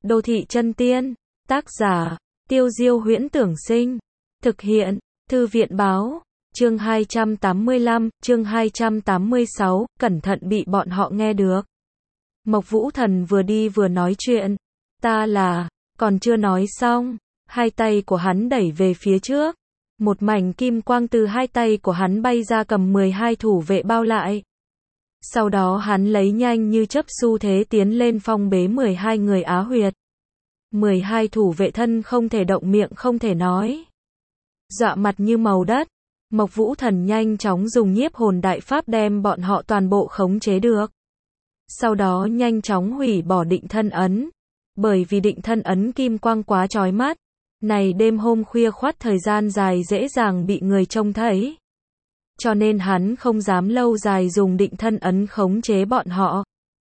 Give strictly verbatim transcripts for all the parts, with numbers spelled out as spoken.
Đô thị chân tiên, tác giả, Tiêu Diêu Huyễn Tưởng Sinh, thực hiện, Thư viện báo, chương hai trăm tám mươi lăm, chương hai trăm tám mươi sáu, cẩn thận bị bọn họ nghe được. Mộc Vũ Thần vừa đi vừa nói chuyện, ta là, còn chưa nói xong, hai tay của hắn đẩy về phía trước, một mảnh kim quang từ hai tay của hắn bay ra cầm mười hai thủ vệ bao lại. Sau đó hắn lấy nhanh như chớp xu thế tiến lên phong bế mười hai người Á Huyệt. mười hai thủ vệ thân không thể động miệng không thể nói. Dọa mặt như màu đất, Mộc Vũ Thần nhanh chóng dùng nhiếp hồn đại pháp đem bọn họ toàn bộ khống chế được. Sau đó nhanh chóng hủy bỏ định thân ấn, bởi vì định thân ấn kim quang quá chói mắt, này đêm hôm khuya khoắt thời gian dài dễ dàng bị người trông thấy. Cho nên hắn không dám lâu dài dùng định thân ấn khống chế bọn họ.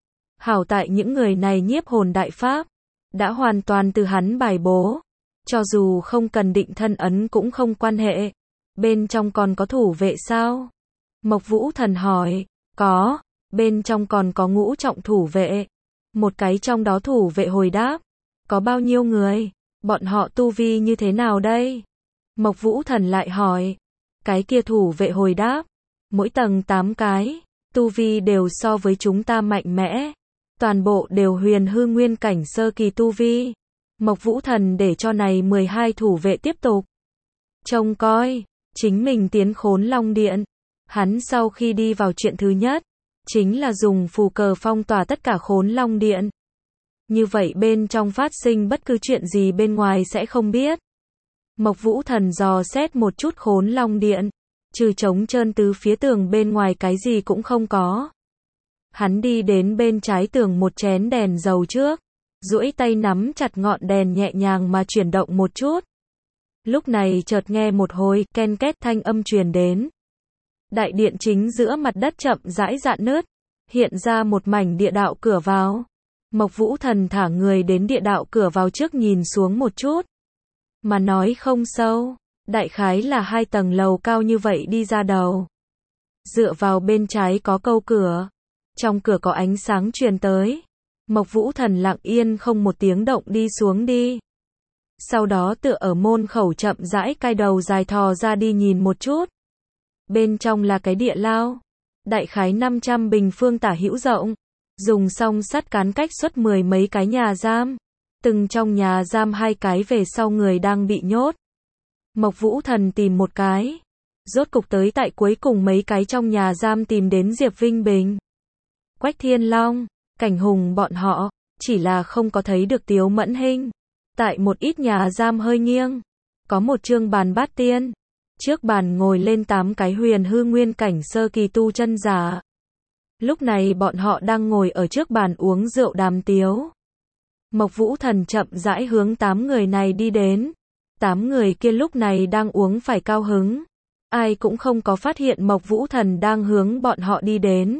Hảo tại những người này nhiếp hồn đại pháp đã hoàn toàn từ hắn bài bố, cho dù không cần định thân ấn cũng không quan hệ. Bên trong còn có thủ vệ sao? Mộc Vũ Thần hỏi. Có, bên trong còn có ngũ trọng thủ vệ. Một cái trong đó thủ vệ hồi đáp. Có bao nhiêu người? Bọn họ tu vi như thế nào đây? Mộc Vũ Thần lại hỏi. Cái kia thủ vệ hồi đáp. Mỗi tầng tám cái, tu vi đều so với chúng ta mạnh mẽ. Toàn bộ đều huyền hư nguyên cảnh sơ kỳ tu vi. Mộc Vũ Thần để cho này mười hai thủ vệ tiếp tục trông coi, chính mình tiến Khốn Long Điện. Hắn sau khi đi vào chuyện thứ nhất, chính là dùng phù cờ phong tỏa tất cả Khốn Long Điện. Như vậy bên trong phát sinh bất cứ chuyện gì bên ngoài sẽ không biết. Mộc Vũ Thần dò xét một chút Khốn Long Điện, trừ trống trơn tứ phía tường bên ngoài cái gì cũng không có. Hắn đi đến bên trái tường một chén đèn dầu trước, duỗi tay nắm chặt ngọn đèn nhẹ nhàng mà chuyển động một chút. Lúc này chợt nghe một hồi ken két thanh âm truyền đến. Đại điện chính giữa mặt đất chậm rãi rạn nứt, hiện ra một mảnh địa đạo cửa vào. Mộc Vũ Thần thả người đến địa đạo cửa vào trước nhìn xuống một chút. Mà nói không sâu, đại khái là hai tầng lầu cao như vậy đi ra đầu. Dựa vào bên trái có câu cửa, trong cửa có ánh sáng truyền tới. Mộc Vũ Thần lặng yên không một tiếng động đi xuống đi. Sau đó tựa ở môn khẩu chậm rãi cai đầu dài thò ra đi nhìn một chút. Bên trong là cái địa lao, đại khái năm trăm bình phương tả hữu rộng, dùng song sắt cán cách xuất mười mấy cái nhà giam, từng trong nhà giam hai cái về sau người đang bị nhốt. Mộc Vũ Thần tìm một cái, rốt cục tới tại cuối cùng mấy cái trong nhà giam tìm đến Diệp Vinh Bình, Quách Thiên Long, Cảnh Hùng bọn họ, chỉ là không có thấy được Tiếu Mẫn Hinh. Tại một ít nhà giam hơi nghiêng, có một chương bàn bát tiên, trước bàn ngồi lên tám cái huyền hư nguyên cảnh sơ kỳ tu chân giả. Lúc này bọn họ đang ngồi ở trước bàn uống rượu đàm tiếu. Mộc Vũ Thần chậm rãi hướng tám người này đi đến. Tám người kia lúc này đang uống phải cao hứng. Ai cũng không có phát hiện Mộc Vũ Thần đang hướng bọn họ đi đến.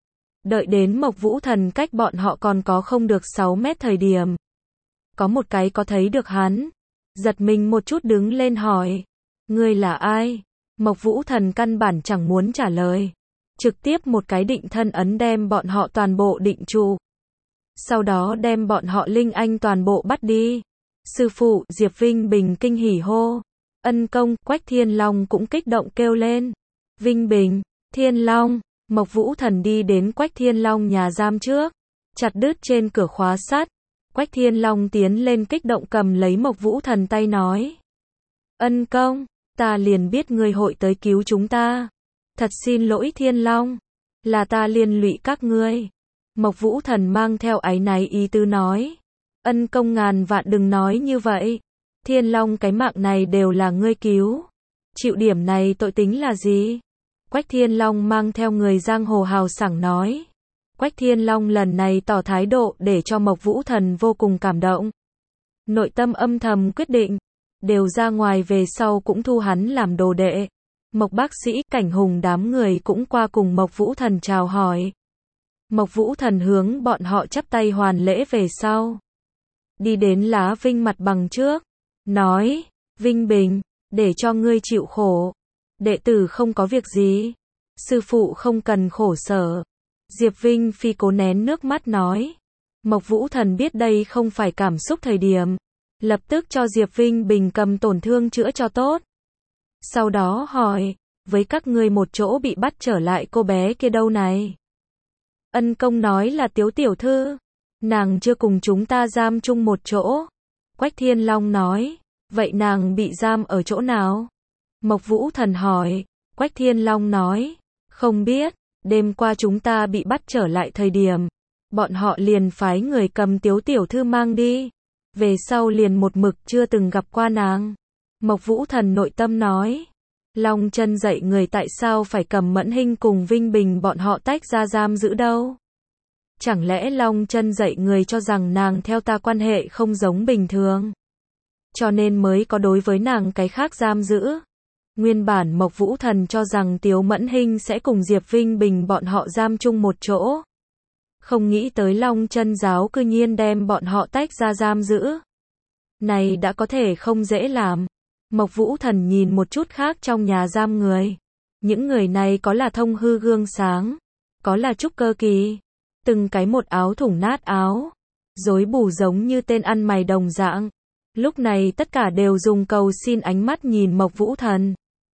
Đợi đến Mộc Vũ Thần cách bọn họ còn có không được sáu mét thời điểm. Có một cái có thấy được hắn. Giật mình một chút đứng lên hỏi. Ngươi là ai? Mộc Vũ Thần căn bản chẳng muốn trả lời. Trực tiếp một cái định thân ấn đem bọn họ toàn bộ định trụ. Sau đó đem bọn họ linh anh toàn bộ bắt đi. Sư phụ, Diệp Vinh Bình kinh hỉ hô. Ân công, Quách Thiên Long cũng kích động kêu lên. Vinh Bình, Thiên Long. Mộc Vũ Thần đi đến Quách Thiên Long nhà giam trước, chặt đứt trên cửa khóa sắt. Quách Thiên Long tiến lên kích động cầm lấy Mộc Vũ Thần tay nói. Ân công, ta liền biết ngươi hội tới cứu chúng ta. Thật xin lỗi Thiên Long, là ta liên lụy các ngươi. Mộc Vũ Thần mang theo áy náy ý tứ nói. Ân công ngàn vạn đừng nói như vậy. Thiên Long cái mạng này đều là ngươi cứu. Chịu điểm này tội tính là gì? Quách Thiên Long mang theo người giang hồ hào sảng nói. Quách Thiên Long lần này tỏ thái độ để cho Mộc Vũ Thần vô cùng cảm động. Nội tâm âm thầm quyết định, đều ra ngoài về sau cũng thu hắn làm đồ đệ. Mộc bác sĩ, Cảnh Hùng đám người cũng qua cùng Mộc Vũ Thần chào hỏi. Mộc Vũ Thần hướng bọn họ chắp tay hoàn lễ về sau. Đi đến Lá Vinh mặt bằng trước, nói, Vinh Bình, để cho ngươi chịu khổ. Đệ tử không có việc gì. Sư phụ không cần khổ sở. Diệp Vinh Phi cố nén nước mắt nói. Mộc Vũ Thần biết đây không phải cảm xúc thời điểm, lập tức cho Diệp Vinh Bình cầm tổn thương chữa cho tốt. Sau đó hỏi, với các ngươi một chỗ bị bắt trở lại cô bé kia đâu này? Ân Công nói là Tiếu tiểu thư, nàng chưa cùng chúng ta giam chung một chỗ. Quách Thiên Long nói, vậy nàng bị giam ở chỗ nào? Mộc Vũ Thần hỏi, Quách Thiên Long nói, không biết, đêm qua chúng ta bị bắt trở lại thời điểm, bọn họ liền phái người cầm Tiếu tiểu thư mang đi, về sau liền một mực chưa từng gặp qua nàng. Mộc Vũ Thần nội tâm nói, Long Chân dạy người tại sao phải cầm Mẫn Hinh cùng Vinh Bình bọn họ tách ra giam giữ đâu? Chẳng lẽ Long Chân dạy người cho rằng nàng theo ta quan hệ không giống bình thường, cho nên mới có đối với nàng cái khác giam giữ? Nguyên bản Mộc Vũ Thần cho rằng Tiếu Mẫn Hinh sẽ cùng Diệp Vinh Bình bọn họ giam chung một chỗ. Không nghĩ tới Long Chân giáo cư nhiên đem bọn họ tách ra giam giữ. Này đã có thể không dễ làm. Mộc Vũ Thần nhìn một chút khác trong nhà giam người. Những người này có là thông hư gương sáng, có là trúc cơ kỳ, từng cái một áo thủng nát áo, rối bù giống như tên ăn mày đồng dạng. Lúc này tất cả đều dùng cầu xin ánh mắt nhìn Mộc Vũ Thần.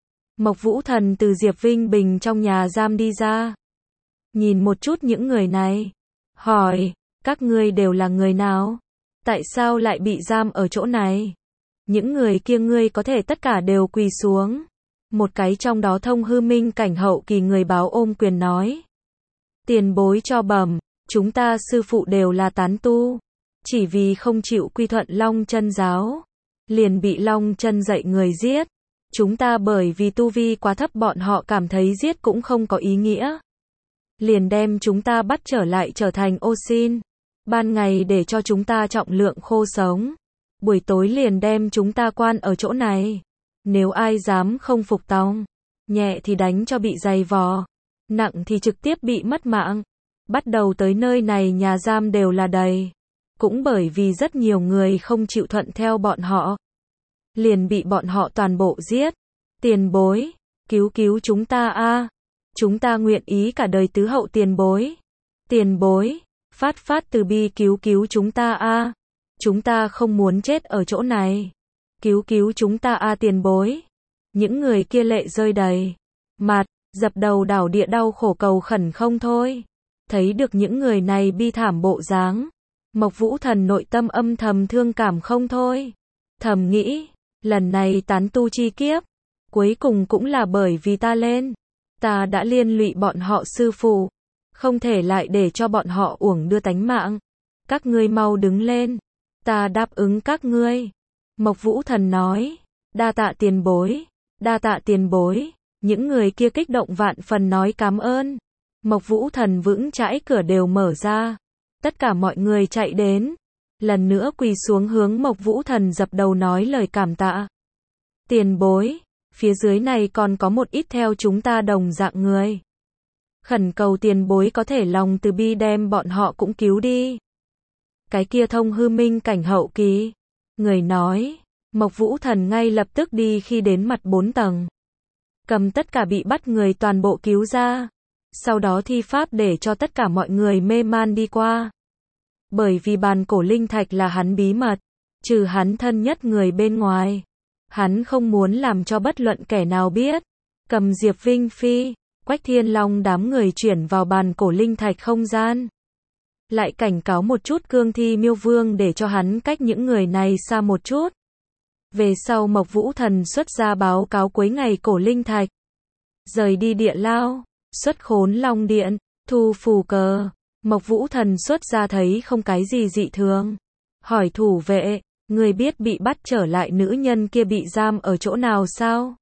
Mộc Vũ Thần từ Diệp Vinh Bình trong nhà giam đi ra, nhìn một chút những người này, hỏi, các ngươi đều là người nào? Tại sao lại bị giam ở chỗ này? Những người kia ngươi có thể tất cả đều quỳ xuống. Một cái trong đó thông hư minh cảnh hậu kỳ người báo ôm quyền nói, tiền bối cho bẩm, chúng ta sư phụ đều là tán tu, chỉ vì không chịu quy thuận Long Chân giáo, liền bị Long Chân dạy người giết. Chúng ta bởi vì tu vi quá thấp bọn họ cảm thấy giết cũng không có ý nghĩa, liền đem chúng ta bắt trở lại trở thành ô xin. Ban ngày để cho chúng ta trọng lượng khô sống, buổi tối liền đem chúng ta quan ở chỗ này. Nếu ai dám không phục tòng, nhẹ thì đánh cho bị giày vò, nặng thì trực tiếp bị mất mạng. Bắt đầu tới nơi này nhà giam đều là đầy, cũng bởi vì rất nhiều người không chịu thuận theo bọn họ, liền bị bọn họ toàn bộ giết. Tiền bối, cứu cứu chúng ta a, chúng ta nguyện ý cả đời tứ hậu tiền bối. Tiền bối, phát phát từ bi cứu cứu chúng ta a, chúng ta không muốn chết ở chỗ này. Cứu cứu chúng ta a tiền bối. Những người kia lệ rơi đầy mặt, dập đầu đảo địa đau khổ cầu khẩn không thôi. Thấy được những người này bi thảm bộ dáng, Mộc Vũ Thần nội tâm âm thầm thương cảm không thôi. Thầm nghĩ, lần này tán tu chi kiếp, cuối cùng cũng là bởi vì ta lên. Ta đã liên lụy bọn họ sư phụ, không thể lại để cho bọn họ uổng đưa tánh mạng. Các ngươi mau đứng lên, ta đáp ứng các ngươi. Mộc Vũ Thần nói, đa tạ tiền bối, đa tạ tiền bối. Những người kia kích động vạn phần nói cảm ơn. Mộc Vũ Thần vững chãi cửa đều mở ra, tất cả mọi người chạy đến, lần nữa quỳ xuống hướng Mộc Vũ Thần dập đầu nói lời cảm tạ. Tiền bối, phía dưới này còn có một ít theo chúng ta đồng dạng người, khẩn cầu tiền bối có thể lòng từ bi đem bọn họ cũng cứu đi. Cái kia thông hư minh cảnh hậu kỳ người nói. Mộc Vũ Thần ngay lập tức đi khi đến mặt bốn tầng, cầm tất cả bị bắt người toàn bộ cứu ra, sau đó thi pháp để cho tất cả mọi người mê man đi qua. Bởi vì bàn cổ linh thạch là hắn bí mật, trừ hắn thân nhất người bên ngoài, hắn không muốn làm cho bất luận kẻ nào biết. Cầm Diệp Vinh Phi, Quách Thiên Long đám người chuyển vào bàn cổ linh thạch không gian, lại cảnh cáo một chút Cương Thi Miêu Vương để cho hắn cách những người này xa một chút. Về sau Mộc Vũ Thần xuất ra báo cáo cuối ngày cổ linh thạch, rời đi địa lao, xuất Khốn Long Điện, thu phù cờ. Mộc Vũ Thần xuất ra thấy không cái gì dị thường, hỏi thủ vệ, người biết bị bắt trở lại nữ nhân kia bị giam ở chỗ nào sao?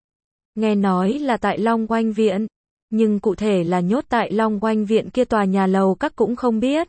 Nghe nói là tại Long Oanh Viện, nhưng cụ thể là nhốt tại Long Oanh Viện kia tòa nhà lầu các cũng không biết.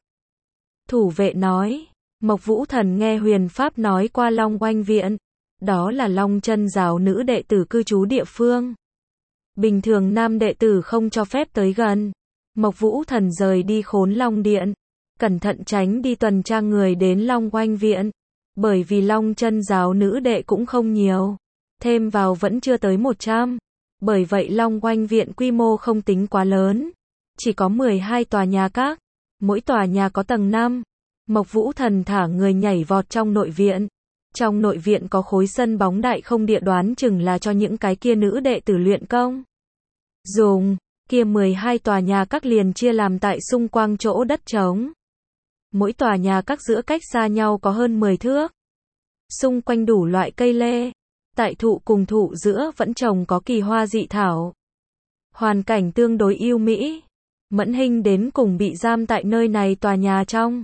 Thủ vệ nói, Mộc Vũ Thần nghe Huyền Pháp nói qua Long Oanh Viện, đó là Long Chân giáo nữ đệ tử cư trú địa phương. Bình thường nam đệ tử không cho phép tới gần. Mộc Vũ Thần rời đi Khốn Long Điện, cẩn thận tránh đi tuần tra người đến Long Oanh Viện, bởi vì Long Chân giáo nữ đệ cũng không nhiều, thêm vào vẫn chưa tới một trăm. Bởi vậy Long Oanh Viện quy mô không tính quá lớn, chỉ có mười hai tòa nhà các, mỗi tòa nhà có tầng năm, Mộc Vũ Thần thả người nhảy vọt trong nội viện. Trong nội viện có khối sân bóng đại không địa, đoán chừng là cho những cái kia nữ đệ tử luyện công dùng. Kia mười hai tòa nhà các liền chia làm tại xung quanh chỗ đất trống. Mỗi tòa nhà các giữa cách xa nhau có hơn mười thước. Xung quanh đủ loại cây lê. Tại thụ cùng thụ giữa vẫn trồng có kỳ hoa dị thảo. Hoàn cảnh tương đối yêu mỹ. Mẫn Hinh đến cùng bị giam tại nơi này tòa nhà trong.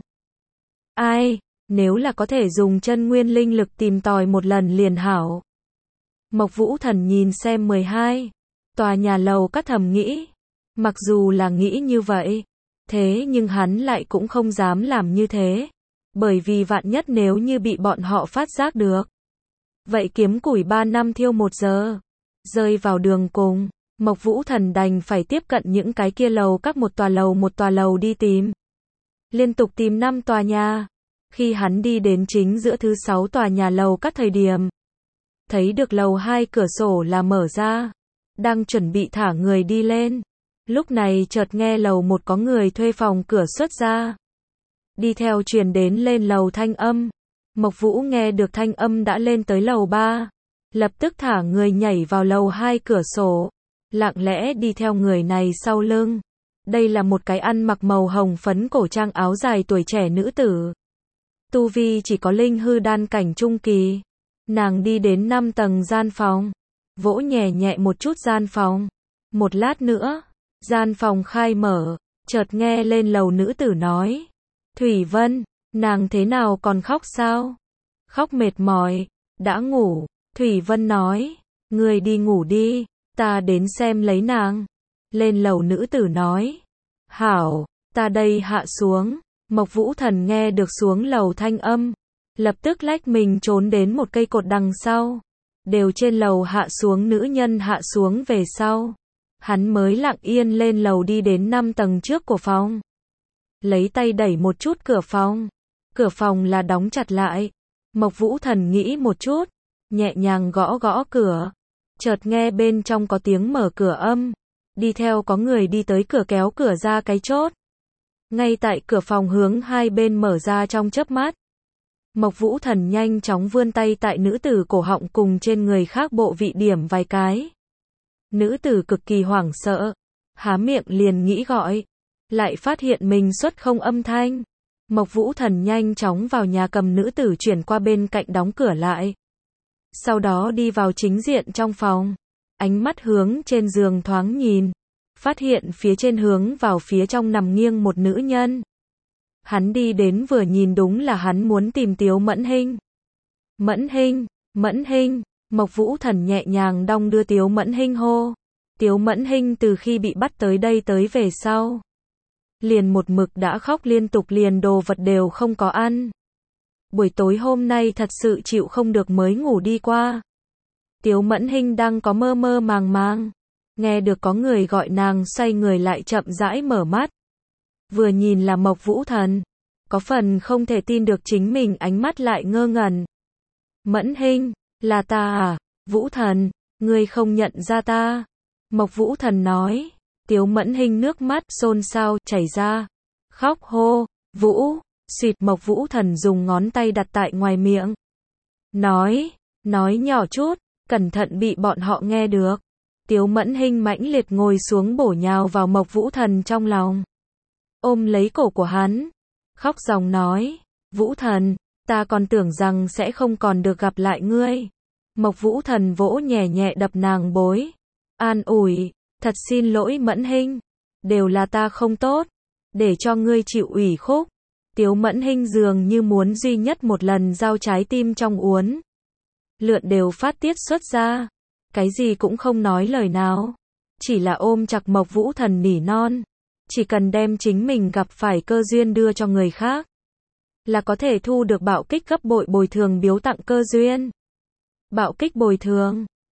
Ai, nếu là có thể dùng chân nguyên linh lực tìm tòi một lần liền hảo. Mộc Vũ Thần nhìn xem mười hai tòa nhà lầu các thầm nghĩ. Mặc dù là nghĩ như vậy, thế nhưng hắn lại cũng không dám làm như thế. Bởi vì vạn nhất nếu như bị bọn họ phát giác được. Vậy kiếm củi ba năm thiêu một giờ. Rơi vào đường cùng, Mộc Vũ Thần đành phải tiếp cận những cái kia lầu các một tòa lầu một tòa lầu đi tìm. Liên tục tìm năm tòa nhà. Khi hắn đi đến chính giữa thứ sáu tòa nhà lầu các thời điểm. Thấy được lầu hai cửa sổ là mở ra. Đang chuẩn bị thả người đi lên. Lúc này chợt nghe lầu một có người thuê phòng cửa xuất ra. Đi theo truyền đến lên lầu thanh âm. Mộc Vũ nghe được thanh âm đã lên tới lầu ba. Lập tức thả người nhảy vào lầu hai cửa sổ. Lặng lẽ đi theo người này sau lưng. Đây là một cái ăn mặc màu hồng phấn cổ trang áo dài tuổi trẻ nữ tử. Tu vi chỉ có linh hư đan cảnh trung kỳ. Nàng đi đến năm tầng gian phòng. Vỗ nhẹ nhẹ một chút gian phòng. Một lát nữa, gian phòng khai mở. Chợt nghe lên lầu nữ tử nói. Thủy Vân, nàng thế nào còn khóc sao? Khóc mệt mỏi, đã ngủ. Thủy Vân nói. Ngươi đi ngủ đi, ta đến xem lấy nàng. Lên lầu nữ tử nói. Hảo, ta đây hạ xuống. Mộc Vũ Thần nghe được xuống lầu thanh âm. Lập tức lách mình trốn đến một cây cột đằng sau. Đều trên lầu hạ xuống nữ nhân hạ xuống về sau. Hắn mới lặng yên lên lầu đi đến năm tầng trước của phòng. Lấy tay đẩy một chút cửa phòng. Cửa phòng là đóng chặt lại. Mộc Vũ Thần nghĩ một chút. Nhẹ nhàng gõ gõ cửa. Chợt nghe bên trong có tiếng mở cửa âm. Đi theo có người đi tới cửa kéo cửa ra cái chốt. Ngay tại cửa phòng hướng hai bên mở ra trong chớp mắt. Mộc Vũ Thần nhanh chóng vươn tay tại nữ tử cổ họng cùng trên người khác bộ vị điểm vài cái. Nữ tử cực kỳ hoảng sợ. Há miệng liền nghĩ gọi. Lại phát hiện mình xuất không âm thanh. Mộc Vũ Thần nhanh chóng vào nhà cầm nữ tử chuyển qua bên cạnh đóng cửa lại. Sau đó đi vào chính diện trong phòng. Ánh mắt hướng trên giường thoáng nhìn. Phát hiện phía trên hướng vào phía trong nằm nghiêng một nữ nhân. Hắn đi đến vừa nhìn đúng là hắn muốn tìm Tiếu Mẫn Hinh. Mẫn Hinh, Mẫn Hinh, Mộc Vũ Thần nhẹ nhàng đong đưa Tiếu Mẫn Hinh hô. Tiếu Mẫn Hinh từ khi bị bắt tới đây tới về sau. Liền một mực đã khóc liên tục, liền đồ vật đều không có ăn. Buổi tối hôm nay thật sự chịu không được mới ngủ đi qua. Tiếu Mẫn Hinh đang có mơ mơ màng màng. Nghe được có người gọi nàng, xoay người lại chậm rãi mở mắt. Vừa nhìn là Mộc Vũ Thần. Có phần không thể tin được chính mình, ánh mắt lại ngơ ngẩn. Mẫn Hinh, là ta à? Vũ Thần, ngươi không nhận ra ta. Mộc Vũ Thần nói. Tiếu Mẫn Hinh nước mắt xôn xao chảy ra. Khóc hô. Vũ, xịt. Mộc Vũ Thần dùng ngón tay đặt tại ngoài miệng. Nói, nói nhỏ chút, cẩn thận bị bọn họ nghe được. Tiếu Mẫn Hinh mãnh liệt ngồi xuống bổ nhào vào Mộc Vũ Thần trong lòng. Ôm lấy cổ của hắn. Khóc ròng nói. Vũ Thần, ta còn tưởng rằng sẽ không còn được gặp lại ngươi. Mộc Vũ Thần vỗ nhẹ nhẹ đập nàng bối. An ủi. Thật xin lỗi Mẫn Hinh. Đều là ta không tốt. Để cho ngươi chịu ủy khúc. Tiếu Mẫn Hinh dường như muốn duy nhất một lần giao trái tim trong uốn lượn đều phát tiết xuất ra. Cái gì cũng không nói lời nào. Chỉ là ôm chặt Mộc Vũ Thần nỉ non. Chỉ cần đem chính mình gặp phải cơ duyên đưa cho người khác. Là có thể thu được bạo kích gấp bội bồi thường biếu tặng cơ duyên. Bạo kích bồi thường.